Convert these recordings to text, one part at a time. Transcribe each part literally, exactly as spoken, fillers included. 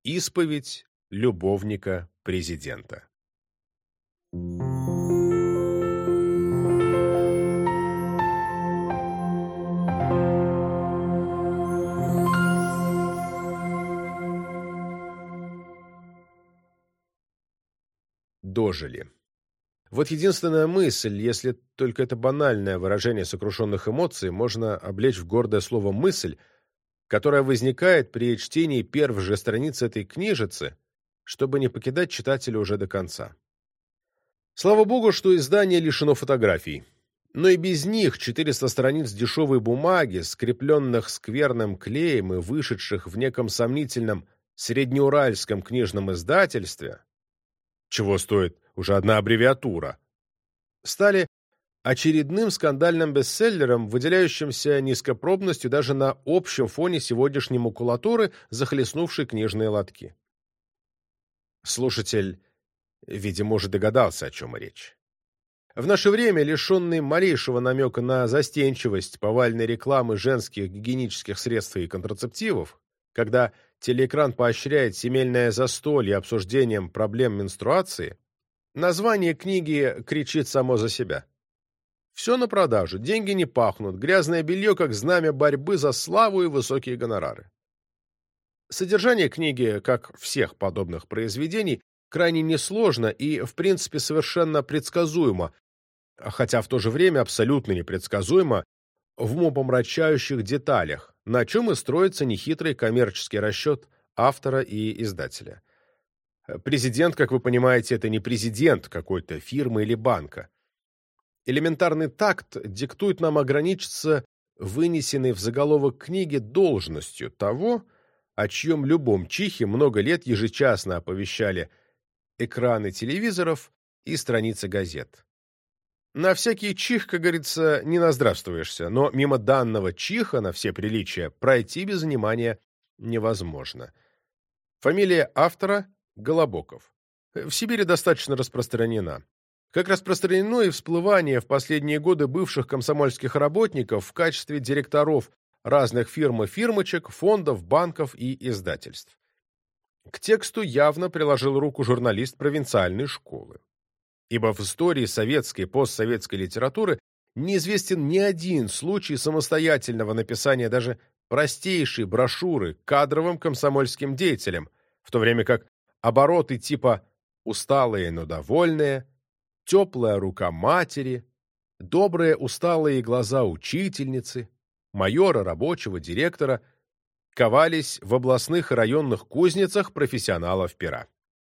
Исповедь любовника президента. Дожили. Вот единственная мысль, если только это банальное выражение сокрушенных эмоций, можно облечь в гордое слово «мысль», которая возникает при чтении первых же страниц этой книжицы, чтобы не покидать читателя уже до конца. Слава богу, что издание лишено фотографий. Но и без них четыреста страниц дешевой бумаги, скрепленных скверным клеем и вышедших в неком сомнительном среднеуральском книжном издательстве, чего стоит уже одна аббревиатура, стали очередным скандальным бестселлером, выделяющимся низкопробностью даже на общем фоне сегодняшней макулатуры, захлестнувшей книжные лотки. Слушатель, видимо, уже догадался, о чем речь. В наше время, лишенный малейшего намека на застенчивость повальной рекламы женских гигиенических средств и контрацептивов, когда телеэкран поощряет семейное застолье обсуждением проблем менструации, название книги кричит само за себя. Все на продажу, деньги не пахнут, грязное белье как знамя борьбы за славу и высокие гонорары. Содержание книги, как всех подобных произведений, крайне несложно и, в принципе, совершенно предсказуемо, хотя в то же время абсолютно непредсказуемо в умопомрачающих деталях, на чем и строится нехитрый коммерческий расчет автора и издателя. Президент, как вы понимаете, это не президент какой-то фирмы или банка. Элементарный такт диктует нам ограничиться вынесенной в заголовок книги должностью того, о чьем любом чихе много лет ежечасно оповещали экраны телевизоров и страницы газет. На всякий чих, как говорится, не наздравствуешься, но мимо данного чиха на все приличия пройти без внимания невозможно. Фамилия автора – Голобоков. В Сибири достаточно распространена. Как распространено и всплывание в последние годы бывших комсомольских работников в качестве директоров разных фирм и фирмочек, фондов, банков и издательств. К тексту явно приложил руку журналист провинциальной школы. Ибо в истории советской и постсоветской литературы неизвестен ни один случай самостоятельного написания даже простейшей брошюры кадровым комсомольским деятелям, в то время как обороты типа «усталые, но довольные», «теплая рука матери», «добрые усталые глаза учительницы», «майора, рабочего, директора» ковались в областных и районных кузницах профессионалов пера.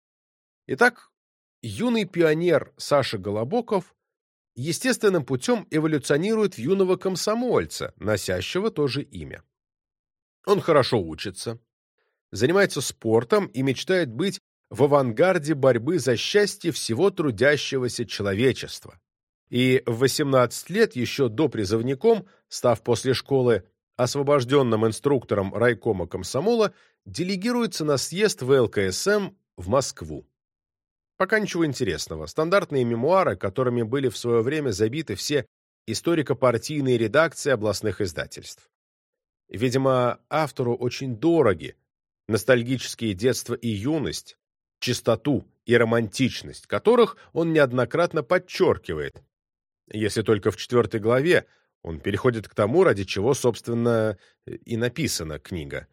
Итак, юный пионер Саша Голобоков естественным путем эволюционирует в юного комсомольца, носящего то же имя. Он хорошо учится, занимается спортом и мечтает быть в авангарде борьбы за счастье всего трудящегося человечества. И в восемнадцать лет, еще допризывником, став после школы освобожденным инструктором райкома комсомола, делегируется на съезд вэ эл ка эс эм в Москву. Пока ничего интересного. Стандартные мемуары, которыми были в свое время забиты все историко-партийные редакции областных издательств. Видимо, автору очень дороги ностальгические детство и юность, чистоту и романтичность, которых он неоднократно подчеркивает, если только в четвертой главе он переходит к тому, ради чего, собственно, и написана книга.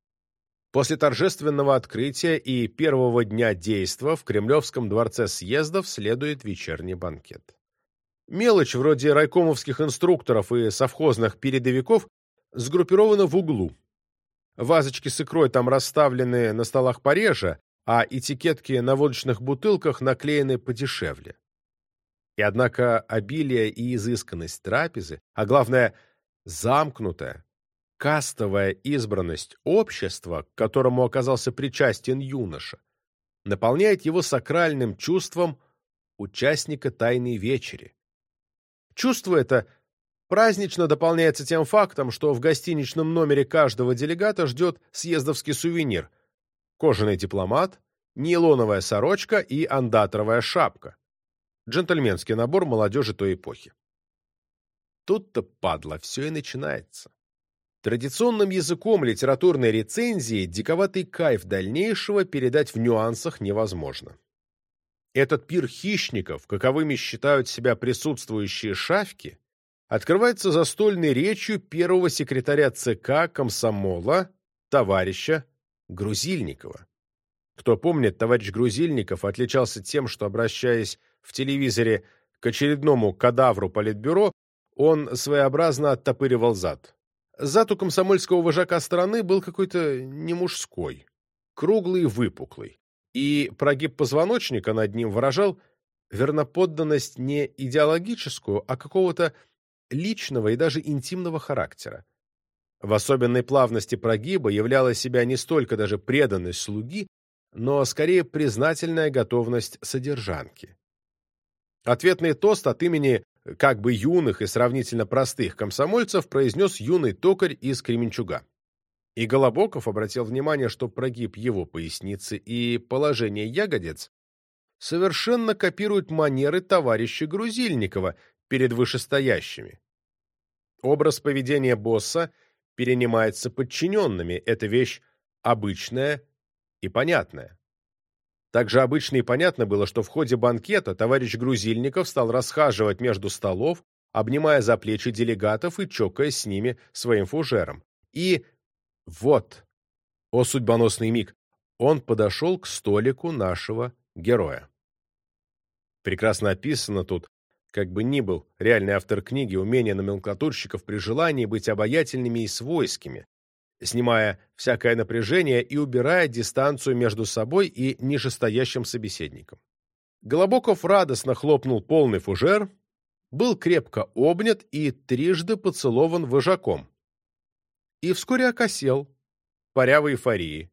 После торжественного открытия и первого дня действа в Кремлевском дворце съездов следует вечерний банкет. Мелочь вроде райкомовских инструкторов и совхозных передовиков сгруппирована в углу. Вазочки с икрой там расставлены на столах пореже, а этикетки на водочных бутылках наклеены подешевле. И однако обилие и изысканность трапезы, а главное, замкнутая, кастовая избранность общества, к которому оказался причастен юноша, наполняет его сакральным чувством участника тайной вечери. Чувство это празднично дополняется тем фактом, что в гостиничном номере каждого делегата ждет съездовский сувенир – кожаный дипломат, нейлоновая сорочка и андатровая шапка. Джентльменский набор молодежи той эпохи. Тут-то, падла, все и начинается. Традиционным языком литературной рецензии диковатый кайф дальнейшего передать в нюансах невозможно. Этот пир хищников, каковыми считают себя присутствующие шавки, открывается застольной речью первого секретаря ЦК комсомола, товарища Грузильникова. Кто помнит, товарищ Грузильников отличался тем, что, обращаясь в телевизоре к очередному кадавру политбюро, он своеобразно оттопыривал зад. Зад у комсомольского вожака страны был какой-то не мужской, круглый и выпуклый, и прогиб позвоночника над ним выражал верноподданность не идеологическую, а какого-то личного и даже интимного характера. В особенной плавности прогиба являла себя не столько даже преданность слуги, но скорее признательная готовность содержанки. Ответный тост от имени как бы юных и сравнительно простых комсомольцев произнес юный токарь из Кременчуга. И Голобоков обратил внимание, что прогиб его поясницы и положение ягодиц совершенно копируют манеры товарища Грузильникова перед вышестоящими. Образ поведения босса перенимается подчиненными, это вещь обычная и понятная. Также обычно и понятно было, что в ходе банкета товарищ Грузильников стал расхаживать между столов, обнимая за плечи делегатов и чокаясь с ними своим фужером. И вот, о судьбоносный миг, он подошел к столику нашего героя. Прекрасно описано тут, как бы ни был реальный автор книги, умение номенклатурщиков при желании быть обаятельными и свойскими, снимая всякое напряжение и убирая дистанцию между собой и нижестоящим собеседником. Голобоков радостно хлопнул полный фужер, был крепко обнят и трижды поцелован вожаком. И вскоре окосел, паря в эйфории.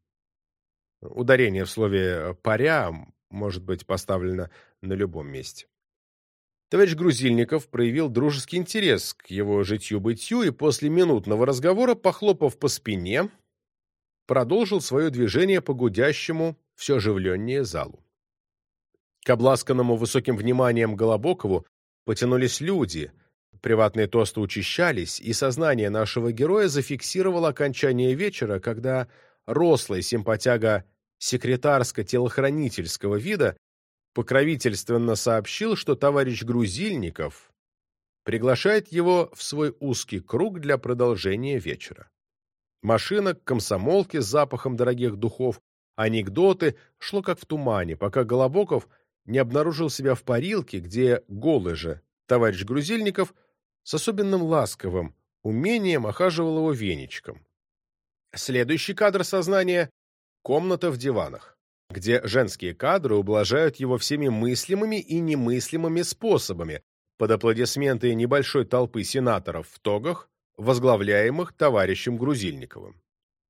Ударение в слове «паря» может быть поставлено на любом месте. Товарищ Грузильников проявил дружеский интерес к его житью-бытию и после минутного разговора, похлопав по спине, продолжил свое движение по гудящему, все оживленнее залу. К обласканному высоким вниманием Голобокову потянулись люди, приватные тосты учащались, и сознание нашего героя зафиксировало окончание вечера, когда рослый симпатяга секретарско-телохранительского вида покровительственно сообщил, что товарищ Грузильников приглашает его в свой узкий круг для продолжения вечера. Машина к комсомолке с запахом дорогих духов, анекдоты, шло как в тумане, пока Голобоков не обнаружил себя в парилке, где голый же товарищ Грузильников с особенным ласковым умением охаживал его веничком. Следующий кадр сознания — комната в диванах, где женские кадры ублажают его всеми мыслимыми и немыслимыми способами под аплодисменты небольшой толпы сенаторов в тогах, возглавляемых товарищем Грузильниковым.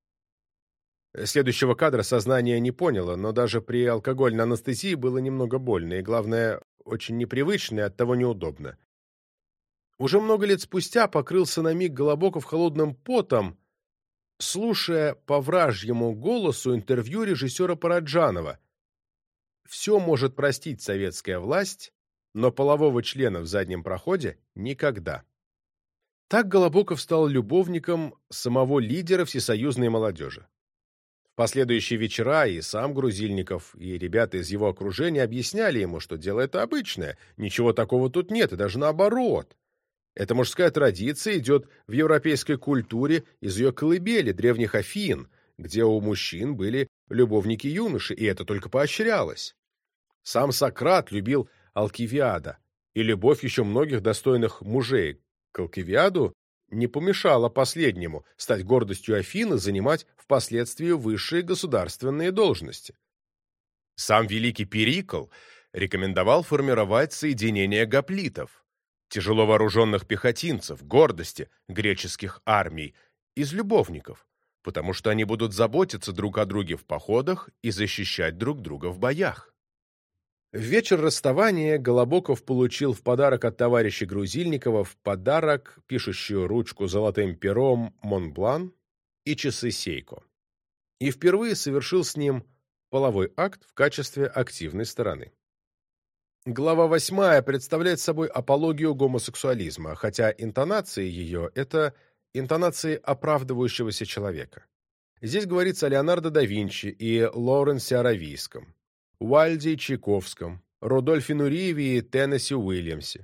Следующего кадра сознание не поняло, но даже при алкогольной анестезии было немного больно и, главное, очень непривычно и оттого неудобно. Уже много лет спустя покрылся на миг Голобоков холодным потом, слушая по вражьему голосу интервью режиссера Параджанова. Все может простить советская власть, но полового члена в заднем проходе никогда. Так Голобоков стал любовником самого лидера всесоюзной молодежи. В последующие вечера и сам Грузильников, и ребята из его окружения объясняли ему, что дело это обычное, ничего такого тут нет, и даже наоборот. Эта мужская традиция идет в европейской культуре из ее колыбели, древних Афин, где у мужчин были любовники-юноши, и это только поощрялось. Сам Сократ любил Алкивиада, и любовь еще многих достойных мужей к Алкивиаду не помешала последнему стать гордостью Афин и занимать впоследствии высшие государственные должности. Сам великий Перикл рекомендовал формировать соединение гоплитов, тяжело вооруженных пехотинцев, гордости греческих армий, из любовников, потому что они будут заботиться друг о друге в походах и защищать друг друга в боях. В вечер расставания Голобоков получил в подарок от товарища Грузильникова в подарок пишущую ручку золотым пером «Монблан» и часы «Сейко». И впервые совершил с ним половой акт в качестве активной стороны. Глава восьмая представляет собой апологию гомосексуализма, хотя интонация ее — это интонацией оправдывающегося человека. Здесь говорится о Леонардо да Винчи и Лоуренсе Аравийском, Уайльде и Чайковском, Рудольфе Нуриеве и Теннесси Уильямсе.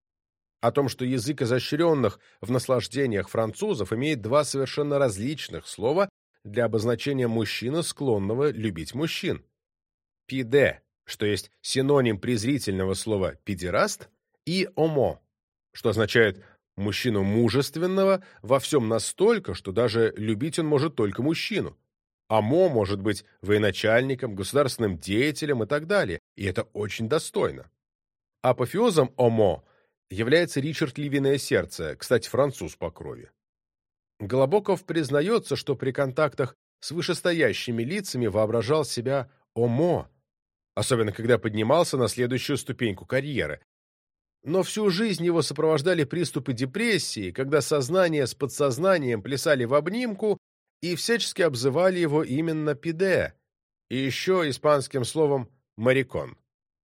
О том, что язык изощренных в наслаждениях французов имеет два совершенно различных слова для обозначения мужчины, склонного любить мужчин. «Пиде», что есть синоним презрительного слова «педераст», и «омо», что означает мужчину мужественного во всем настолько, что даже любить он может только мужчину. Омо может быть военачальником, государственным деятелем и так далее, и это очень достойно. Апофеозом омо является Ричард Львиное сердце, кстати, француз по крови. Голобоков признается, что при контактах с вышестоящими лицами воображал себя омо, особенно когда поднимался на следующую ступеньку карьеры. Но всю жизнь его сопровождали приступы депрессии, когда сознание с подсознанием плясали в обнимку и всячески обзывали его именно пиде, и еще испанским словом «марикон».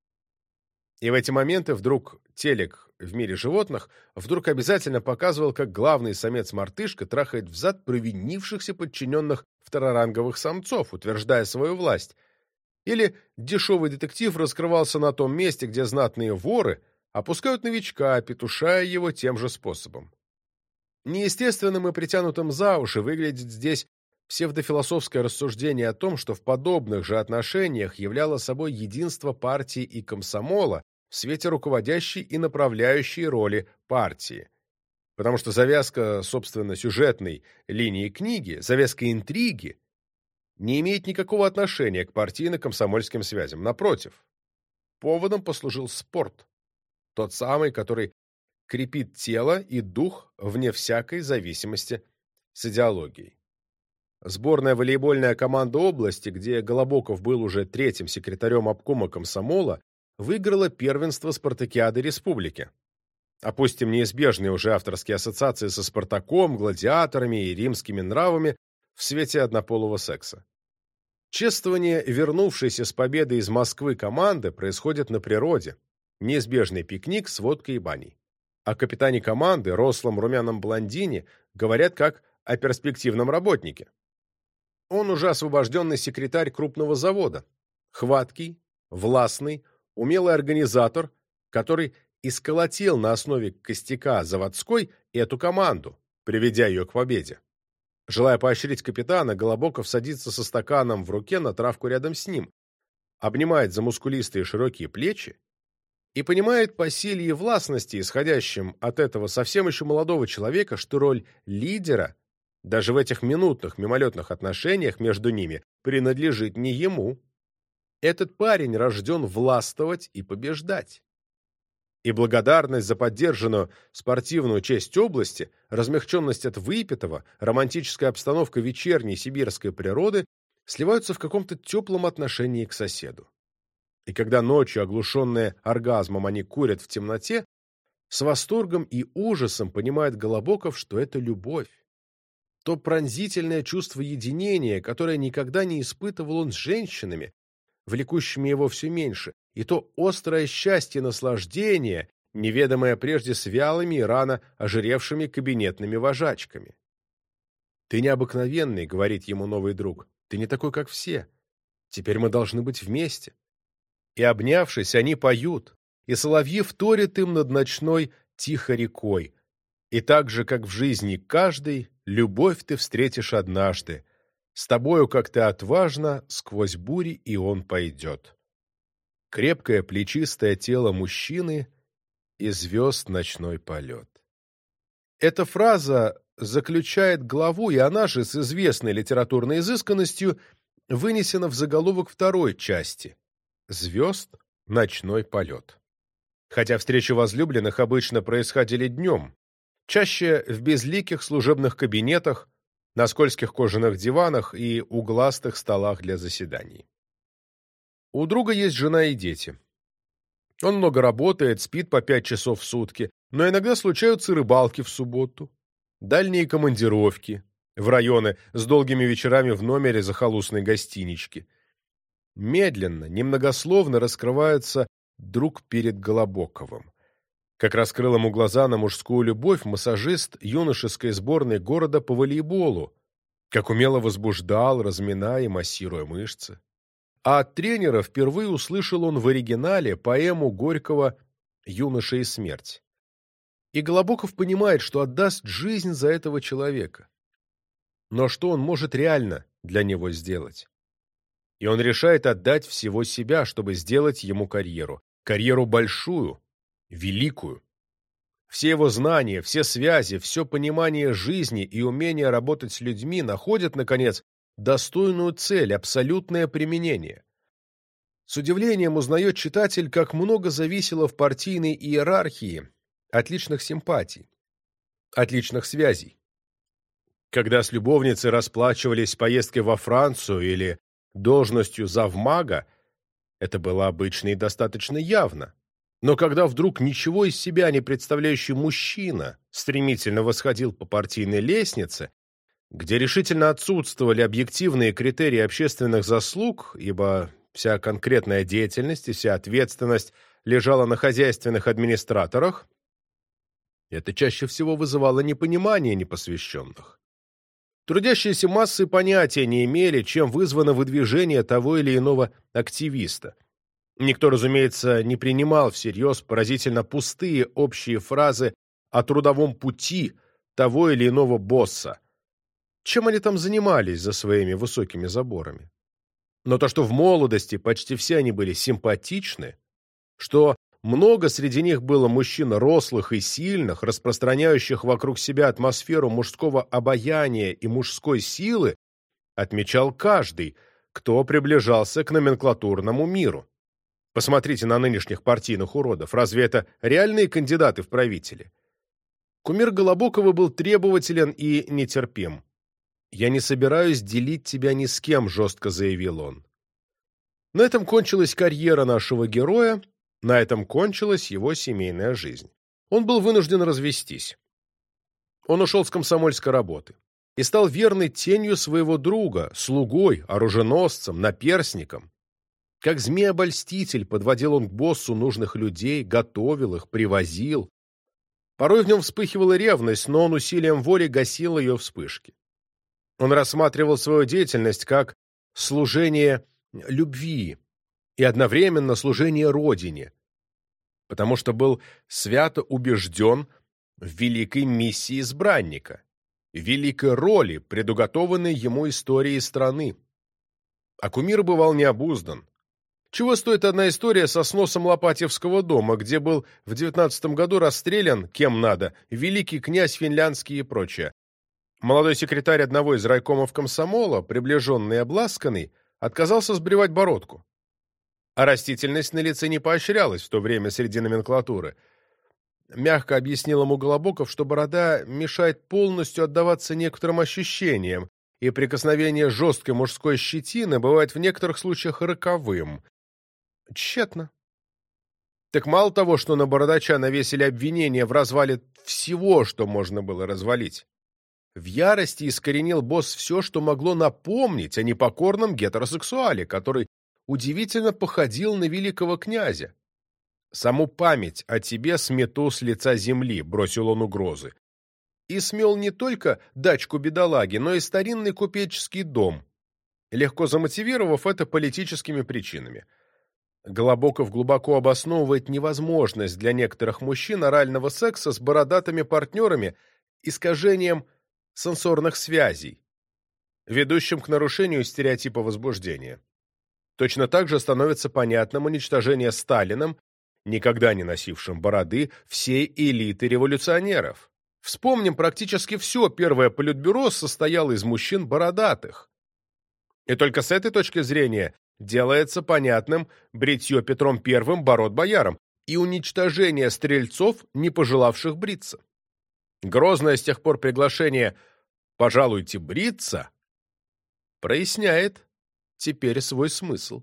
И в эти моменты вдруг телек в мире животных вдруг обязательно показывал, как главный самец-мартышка трахает взад провинившихся подчиненных второранговых самцов, утверждая свою власть. Или дешевый детектив раскрывался на том месте, где знатные воры опускают новичка, петушая его тем же способом. Неестественным и притянутым за уши выглядит здесь псевдофилософское рассуждение о том, что в подобных же отношениях являло собой единство партии и комсомола в свете руководящей и направляющей роли партии. Потому что завязка, собственно, сюжетной линии книги, завязка интриги, не имеет никакого отношения к партийно-комсомольским связям. Напротив, поводом послужил спорт, тот самый, который крепит тело и дух вне всякой зависимости с идеологией. Сборная волейбольная команда области, где Голобоков был уже третьим секретарем обкома комсомола, выиграла первенство спартакиады республики. Опустим неизбежные уже авторские ассоциации со Спартаком, гладиаторами и римскими нравами в свете однополого секса. Чествование вернувшейся с победой из Москвы команды происходит на природе. Неизбежный пикник с водкой и баней. О капитане команды, рослом румяном блондине, говорят как о перспективном работнике. Он уже освобожденный секретарь крупного завода, хваткий, властный, умелый организатор, который исколотил на основе костяка заводской эту команду, приведя ее к победе. Желая поощрить капитана, Голобоков садится со стаканом в руке на травку рядом с ним, обнимает за мускулистые широкие плечи и понимает по силе и властности, исходящим от этого совсем еще молодого человека, что роль лидера даже в этих минутных мимолетных отношениях между ними принадлежит не ему. Этот парень рожден властвовать и побеждать. И благодарность за поддержанную спортивную честь области, размягченность от выпитого, романтическая обстановка вечерней сибирской природы сливаются в каком-то теплом отношении к соседу. И когда ночью, оглушенные оргазмом, они курят в темноте, с восторгом и ужасом понимает Голобоков, что это любовь. То пронзительное чувство единения, которое никогда не испытывал он с женщинами, влекущими его все меньше, и то острое счастье наслаждения, неведомое прежде с вялыми и рано ожиревшими кабинетными вожачками. «Ты необыкновенный», — говорит ему новый друг, — «ты не такой, как все. Теперь мы должны быть вместе». И, обнявшись, они поют, и соловьи вторят им над ночной тихой рекой. И так же, как в жизни каждой, любовь ты встретишь однажды. С тобою, как ты отважно, сквозь бури и он пойдет. Крепкое плечистое тело мужчины и звезд ночной полет. Эта фраза заключает главу, и она же с известной литературной изысканностью вынесена в заголовок второй части «Звезд ночной полет». Хотя встречи возлюбленных обычно происходили днем, чаще в безликих служебных кабинетах, на скользких кожаных диванах и угластых столах для заседаний. У друга есть жена и дети. Он много работает, спит по пять часов в сутки, но иногда случаются рыбалки в субботу, дальние командировки в районы с долгими вечерами в номере захолустной гостинички. Медленно, немногословно раскрывается друг перед Голобоковым. Как раскрыл ему глаза на мужскую любовь массажист юношеской сборной города по волейболу, как умело возбуждал, разминая и массируя мышцы. А от тренера впервые услышал он в оригинале поэму Горького «Юноша и смерть». И Голобоков понимает, что отдаст жизнь за этого человека. Но что он может реально для него сделать? И он решает отдать всего себя, чтобы сделать ему карьеру. Карьеру большую, великую. Все его знания, все связи, все понимание жизни и умение работать с людьми находят, наконец, достойную цель, абсолютное применение. С удивлением узнает читатель, как много зависело в партийной иерархии от личных симпатий, от личных связей. Когда с любовницей расплачивались поездкой во Францию или должностью завмага, это было обычно и достаточно явно. Но когда вдруг ничего из себя не представляющий мужчина стремительно восходил по партийной лестнице, где решительно отсутствовали объективные критерии общественных заслуг, ибо вся конкретная деятельность и вся ответственность лежала на хозяйственных администраторах, это чаще всего вызывало непонимание непосвященных. Трудящиеся массы понятия не имели, чем вызвано выдвижение того или иного активиста. Никто, разумеется, не принимал всерьез поразительно пустые общие фразы о трудовом пути того или иного босса. Чем они там занимались за своими высокими заборами? Но то, что в молодости почти все они были симпатичны, что много среди них было мужчин рослых и сильных, распространяющих вокруг себя атмосферу мужского обаяния и мужской силы, отмечал каждый, кто приближался к номенклатурному миру. Посмотрите на нынешних партийных уродов. Разве это реальные кандидаты в правители? Кумир Голобокова был требователен и нетерпим. «Я не собираюсь делить тебя ни с кем», — жестко заявил он. На этом кончилась карьера нашего героя, на этом кончилась его семейная жизнь. Он был вынужден развестись. Он ушел с комсомольской работы и стал верной тенью своего друга, слугой, оруженосцем, наперсником. Как змей-обольститель подводил он к боссу нужных людей, готовил их, привозил. Порой в нем вспыхивала ревность, но он усилием воли гасил ее вспышки. Он рассматривал свою деятельность как служение любви и одновременно служение Родине, потому что был свято убежден в великой миссии избранника, великой роли, предуготованной ему историей страны. А кумир бывал необуздан. Чего стоит одна история со сносом Лопатьевского дома, где был в девятнадцатом году расстрелян, кем надо, великий князь финляндский и прочее. Молодой секретарь одного из райкомов комсомола, приближенный и обласканный, отказался сбривать бородку. А растительность на лице не поощрялась в то время среди номенклатуры. Мягко объяснил ему Голобоков, что борода мешает полностью отдаваться некоторым ощущениям, и прикосновение жесткой мужской щетины бывает в некоторых случаях роковым. Тщетно. Так мало того, что на бородача навесили обвинения в развале всего, что можно было развалить. В ярости искоренил босс все, что могло напомнить о непокорном гетеросексуале, который удивительно походил на великого князя. «Саму память о тебе смету с лица земли», — бросил он угрозы. И смел не только дачку бедолаги, но и старинный купеческий дом, легко замотивировав это политическими причинами. Голобоков глубоко обосновывает невозможность для некоторых мужчин орального секса с бородатыми партнерами искажением сенсорных связей, ведущим к нарушению стереотипа возбуждения. Точно так же становится понятным уничтожение Сталиным, никогда не носившим бороды, всей элиты революционеров. Вспомним, практически все первое политбюро состояло из мужчин бородатых. И только с этой точки зрения делается понятным бритье Петром Первым бород боярам и уничтожение стрельцов, не пожелавших бриться. Грозное с тех пор приглашение «пожалуйте бриться» проясняет теперь свой смысл.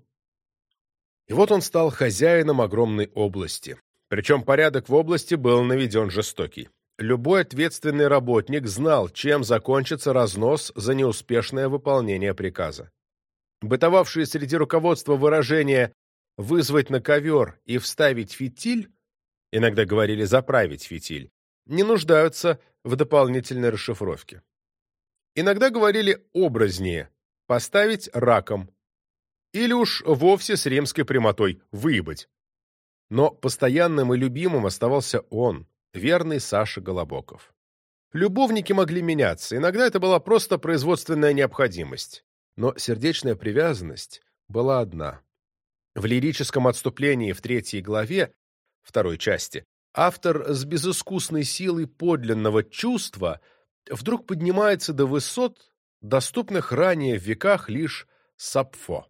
И вот он стал хозяином огромной области. Причем порядок в области был наведен жестокий. Любой ответственный работник знал, чем закончится разнос за неуспешное выполнение приказа. Бытовавшие среди руководства выражения «вызвать на ковер и вставить фитиль» иногда говорили «заправить фитиль», не нуждаются в дополнительной расшифровке. Иногда говорили образнее «поставить раком» или уж вовсе с римской прямотой «выебать». Но постоянным и любимым оставался он, верный Саша Голобоков. Любовники могли меняться, иногда это была просто производственная необходимость, но сердечная привязанность была одна. В лирическом отступлении в третьей главе, второй части, автор с безыскусной силой подлинного чувства вдруг поднимается до высот, доступных ранее в веках лишь Сапфо.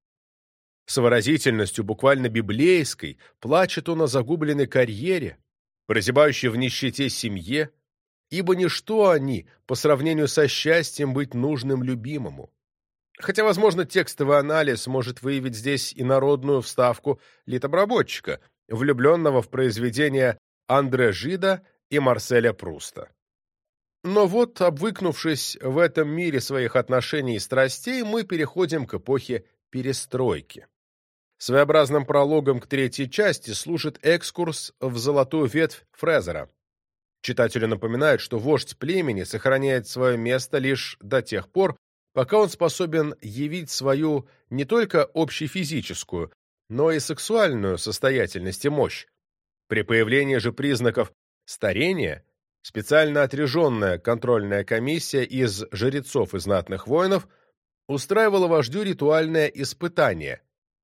С выразительностью буквально библейской плачет он о загубленной карьере, прозябающей в нищете семье, ибо ничто они по сравнению со счастьем быть нужным любимому. Хотя, возможно, текстовый анализ может выявить здесь и народную вставку литобработчика, влюбленного в произведения Андре Жида и Марселя Пруста. Но вот, обвыкнувшись в этом мире своих отношений и страстей, мы переходим к эпохе перестройки. Своеобразным прологом к третьей части служит экскурс в золотую ветвь Фрезера. Читателю напоминает, что вождь племени сохраняет свое место лишь до тех пор, пока он способен явить свою не только общефизическую, но и сексуальную состоятельность и мощь. При появлении же признаков старения специально отряженная контрольная комиссия из жрецов и знатных воинов устраивала вождю ритуальное испытание.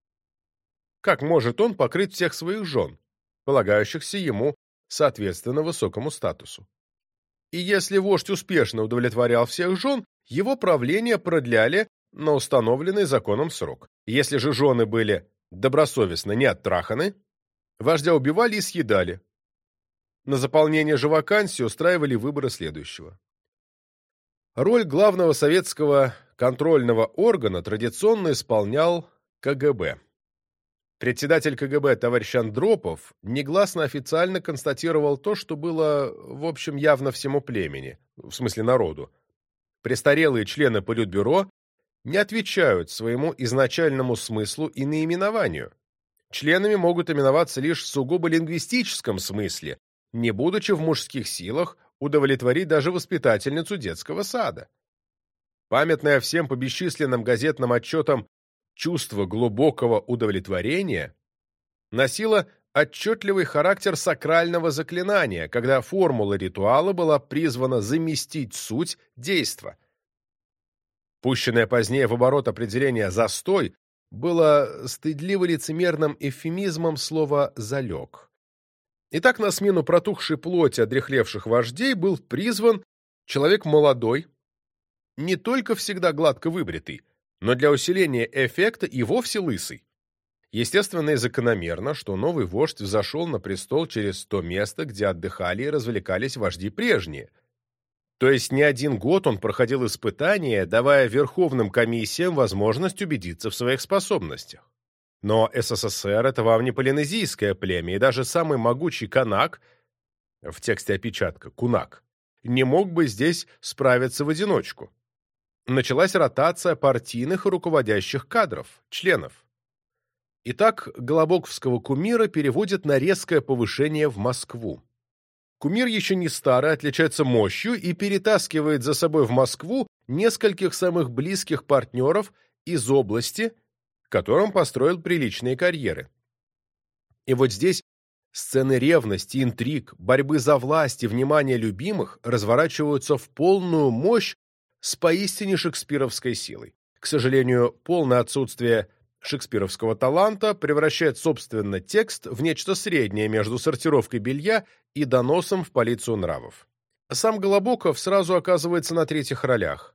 Как может он покрыть всех своих жен, полагающихся ему соответственно высокому статусу? И если вождь успешно удовлетворял всех жен, его правление продляли на установленный законом срок. Если же жены были добросовестно не оттраханы, вождя убивали и съедали. На заполнение же вакансий устраивали выборы следующего. Роль главного советского контрольного органа традиционно исполнял ка гэ бэ. Председатель ка гэ бэ товарищ Андропов негласно официально констатировал то, что было, в общем, явно всему племени, в смысле народу. Престарелые члены Политбюро не отвечают своему изначальному смыслу и наименованию. Членами могут именоваться лишь в сугубо лингвистическом смысле, не будучи в мужских силах удовлетворить даже воспитательницу детского сада. Памятное всем по бесчисленным газетным отчетам чувство глубокого удовлетворения носило отчетливый характер сакрального заклинания, когда формула ритуала была призвана заместить суть действа. Пущенное позднее в оборот определение «застой» было стыдливо-лицемерным эвфемизмом слова «залег». Итак, на смену протухшей плоти одряхлевших вождей был призван человек молодой, не только всегда гладко выбритый, но для усиления эффекта и вовсе лысый. Естественно и закономерно, что новый вождь взошел на престол через то место, где отдыхали и развлекались вожди прежние. То есть не один год он проходил испытания, давая верховным комиссиям возможность убедиться в своих способностях. Но эс эс эс эр — это вам не полинезийское племя, и даже самый могучий канак, в тексте опечатка «кунак», не мог бы здесь справиться в одиночку. Началась ротация партийных и руководящих кадров, членов. Итак, голобоковского кумира переводят на резкое повышение в Москву. Кумир еще не старый, отличается мощью и перетаскивает за собой в Москву нескольких самых близких партнеров из области, которым построил приличные карьеры. И вот здесь сцены ревности, интриг, борьбы за власть и внимание любимых разворачиваются в полную мощь с поистине шекспировской силой. К сожалению, полное отсутствие шекспировского таланта превращает, собственно, текст в нечто среднее между сортировкой белья и доносом в полицию нравов. Сам Голобоков сразу оказывается на третьих ролях.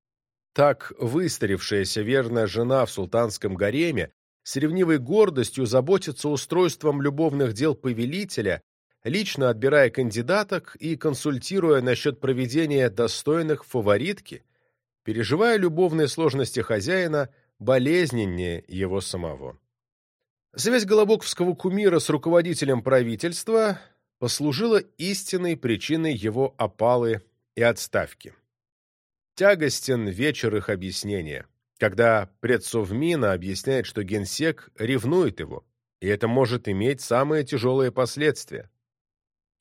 Так выстарившаяся верная жена в султанском гареме с ревнивой гордостью заботится устройством любовных дел повелителя, лично отбирая кандидаток и консультируя насчет проведения достойных фаворитки, переживая любовные сложности хозяина болезненнее его самого. Связь голобоковского кумира с руководителем правительства послужила истинной причиной его опалы и отставки. Тягостен вечер их объяснения, когда предсовмина объясняет, что генсек ревнует его, и это может иметь самые тяжелые последствия.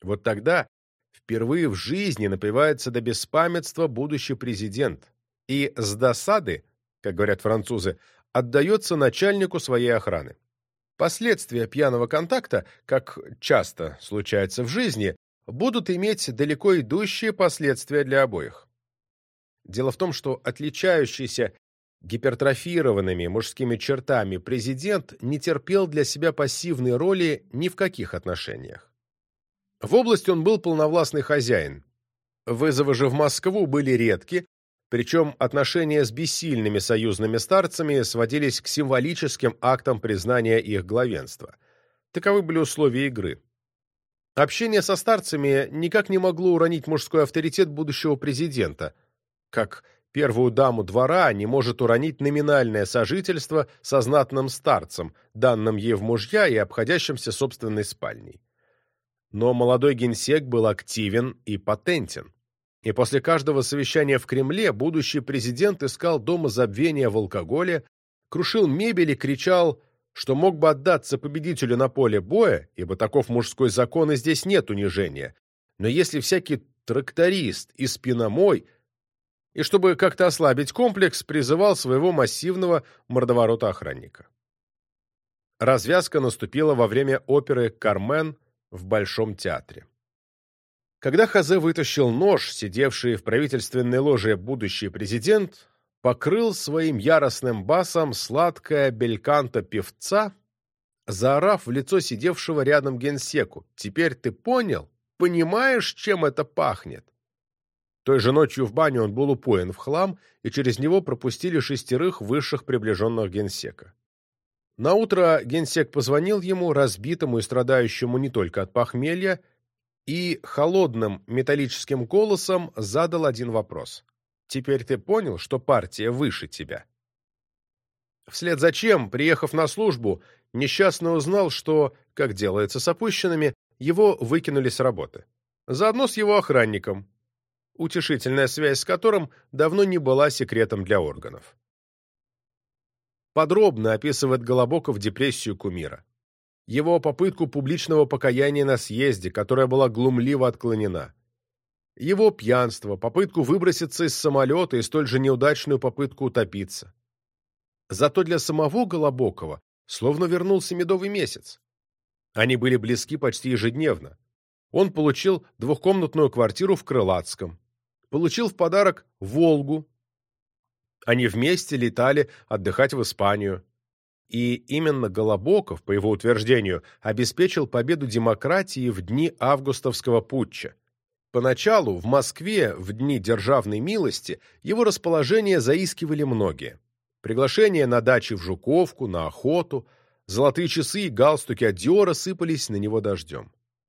Вот тогда впервые в жизни напивается до беспамятства будущий президент и с досады, как говорят французы, отдается начальнику своей охраны. Последствия пьяного контакта, как часто случается в жизни, будут иметь далеко идущие последствия для обоих. Дело в том, что отличающийся гипертрофированными мужскими чертами президент не терпел для себя пассивной роли ни в каких отношениях. В области он был полновластный хозяин. Вызовы же в Москву были редки, причем отношения с бессильными союзными старцами сводились к символическим актам признания их главенства. Таковы были условия игры. Общение со старцами никак не могло уронить мужской авторитет будущего президента, как первую даму двора не может уронить номинальное сожительство со знатным старцем, данным ей в мужья и обходящимся собственной спальней. Но молодой генсек был активен и патентен. И после каждого совещания в Кремле будущий президент искал дома забвения в алкоголе, крушил мебель и кричал, что мог бы отдаться победителю на поле боя, ибо таков мужской закон, и здесь нет унижения. Но если всякий тракторист и спиномой, и чтобы как-то ослабить комплекс, призывал своего массивного мордоворота-охранника. Развязка наступила во время оперы «Кармен» в Большом театре. Когда Хозе вытащил нож, сидевший в правительственной ложе будущий президент покрыл своим яростным басом сладкое бельканто певца, заорав в лицо сидевшего рядом генсеку: «Теперь ты понял? Понимаешь, чем это пахнет?» Той же ночью в баню он был упоен в хлам, и через него пропустили шестерых высших приближенных генсека. Наутро генсек позвонил ему, разбитому и страдающему не только от похмелья, и холодным металлическим голосом задал один вопрос: «Теперь ты понял, что партия выше тебя?» Вслед за чем, приехав на службу, несчастный узнал, что, как делается с опущенными, его выкинули с работы. Заодно с его охранником, утешительная связь с которым давно не была секретом для органов. Подробно описывает Голобоков депрессию кумира. Его попытку публичного покаяния на съезде, которая была глумливо отклонена. Его пьянство, попытку выброситься из самолета и столь же неудачную попытку утопиться. Зато для самого Голобокова словно вернулся медовый месяц. Они были близки почти ежедневно. Он получил двухкомнатную квартиру в Крылатском, получил в подарок «Волгу». Они вместе летали отдыхать в Испанию. И именно Голобоков, по его утверждению, обеспечил победу демократии в дни августовского путча. Поначалу в Москве в дни державной милости его расположение заискивали многие. Приглашения на дачи в Жуковку, на охоту, золотые часы и галстуки от Диора сыпались на него дождем.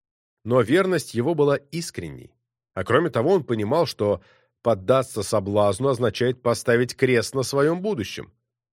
Но верность его была искренней. А кроме того, он понимал, что поддаться соблазну означает поставить крест на своем будущем.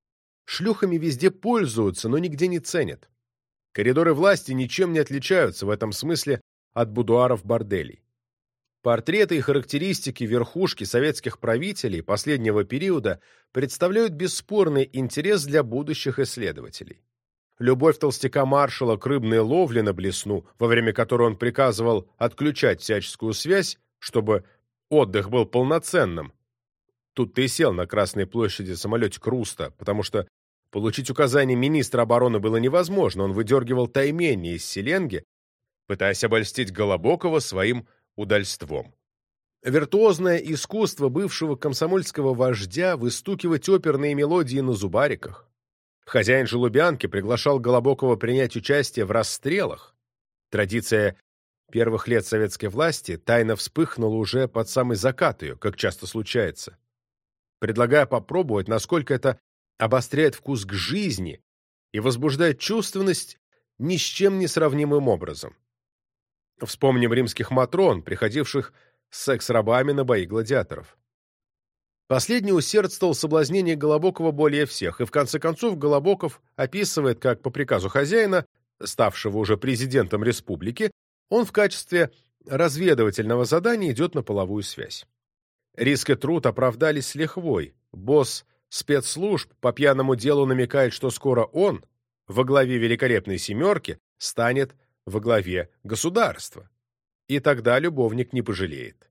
Шлюхами везде пользуются, но нигде не ценят. Коридоры власти ничем не отличаются в этом смысле от будуаров борделей. Портреты и характеристики верхушки советских правителей последнего периода представляют бесспорный интерес для будущих исследователей. Любовь толстяка-маршала к рыбной ловле на Блесну, во время которой он приказывал отключать всяческую связь, чтобы отдых был полноценным. Тут ты и сел на Красной площади самолетик Руста, потому что получить указание министра обороны было невозможно, он выдергивал тайменни из селенги, пытаясь обольстить Голобокова своим удальством. Виртуозное искусство бывшего комсомольского вождя выстукивать оперные мелодии на зубариках. Хозяин же Лубянки приглашал Голобокова принять участие в расстрелах. Традиция первых лет советской власти тайно вспыхнула уже под самый закат ее, как часто случается, предлагая попробовать, насколько это обостряет вкус к жизни и возбуждает чувственность ни с чем не сравнимым образом. Вспомним римских матрон, приходивших с секс-рабами на бои гладиаторов. Последний усердствовал в соблазнении Голобокова более всех, и в конце концов Голобоков описывает, как по приказу хозяина, ставшего уже президентом республики, он в качестве разведывательного задания идет на половую связь. Риск и труд оправдались с лихвой. Босс спецслужб по пьяному делу намекает, что скоро он, во главе великолепной семерки, станет во главе государства. и тогда любовник не пожалеет.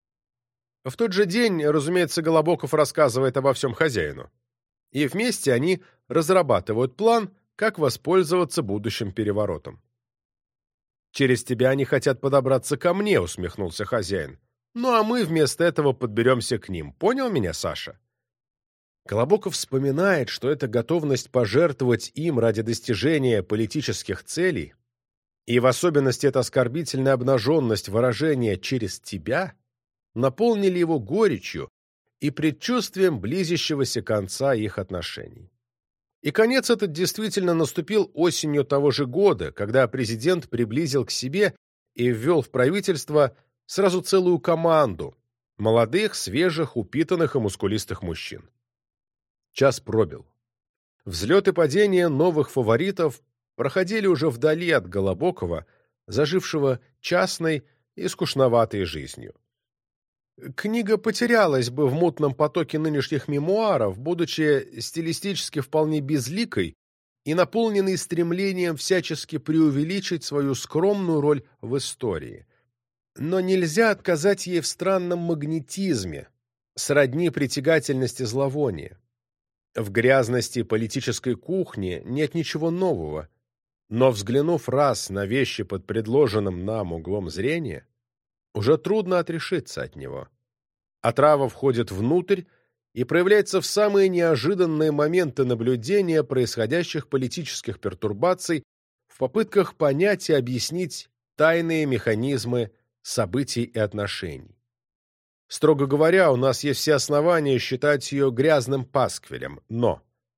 В тот же день, разумеется, Голобоков рассказывает обо всем хозяину. И вместе они разрабатывают план, как воспользоваться будущим переворотом. «Через тебя они хотят подобраться ко мне», — усмехнулся хозяин. «Ну а мы вместо этого подберемся к ним. Понял меня, Саша?» Голобоков вспоминает, что эта готовность пожертвовать им ради достижения политических целей, и в особенности эта оскорбительная обнаженность выражения «через тебя», наполнили его горечью и предчувствием близящегося конца их отношений. И конец этот действительно наступил осенью того же года, когда президент приблизил к себе и ввел в правительство сразу целую команду молодых, свежих, упитанных и мускулистых мужчин. Час пробил. Взлет и падение новых фаворитов проходили уже вдали от Голобокова, зажившего частной и скучноватой жизнью. Книга потерялась бы в мутном потоке нынешних мемуаров, будучи стилистически вполне безликой и наполненной стремлением всячески преувеличить свою скромную роль в истории. Но нельзя отказать ей в странном магнетизме, сродни притягательности зловония. В грязности политической кухни нет ничего нового, но, взглянув раз на вещи под предложенным нам углом зрения, уже трудно отрешиться от него. Отрава входит внутрь и проявляется в самые неожиданные моменты наблюдения происходящих политических пертурбаций в попытках понять и объяснить тайные механизмы событий и отношений. Строго говоря, у нас есть все основания считать ее грязным пасквилем, но...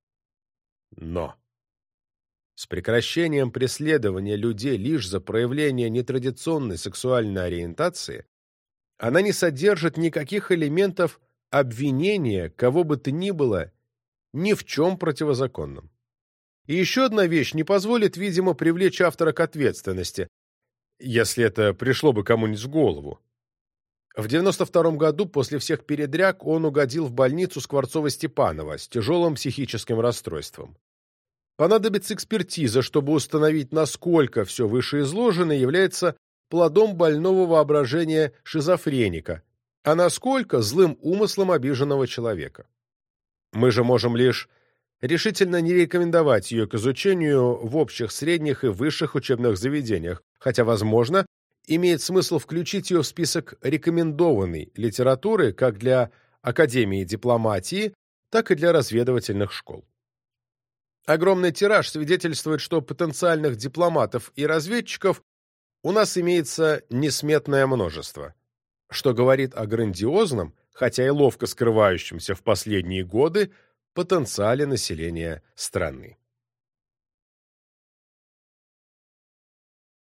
Но... С прекращением преследования людей лишь за проявление нетрадиционной сексуальной ориентации она не содержит никаких элементов обвинения кого бы то ни было ни в чем противозаконном. И еще одна вещь не позволит, видимо, привлечь автора к ответственности, если это пришло бы кому-нибудь в голову. В девяносто втором году после всех передряг он угодил в больницу Скворцова-Степанова с тяжелым психическим расстройством. Понадобится экспертиза, чтобы установить, насколько все вышеизложенное является плодом больного воображения шизофреника, а насколько злым умыслом обиженного человека. Мы же можем лишь решительно не рекомендовать ее к изучению в общих, средних и высших учебных заведениях, хотя, возможно, имеет смысл включить ее в список рекомендованной литературы как для Академии дипломатии, так и для разведывательных школ. Огромный тираж свидетельствует, что потенциальных дипломатов и разведчиков у нас имеется несметное множество, что говорит о грандиозном, хотя и ловко скрывающемся в последние годы, потенциале населения страны.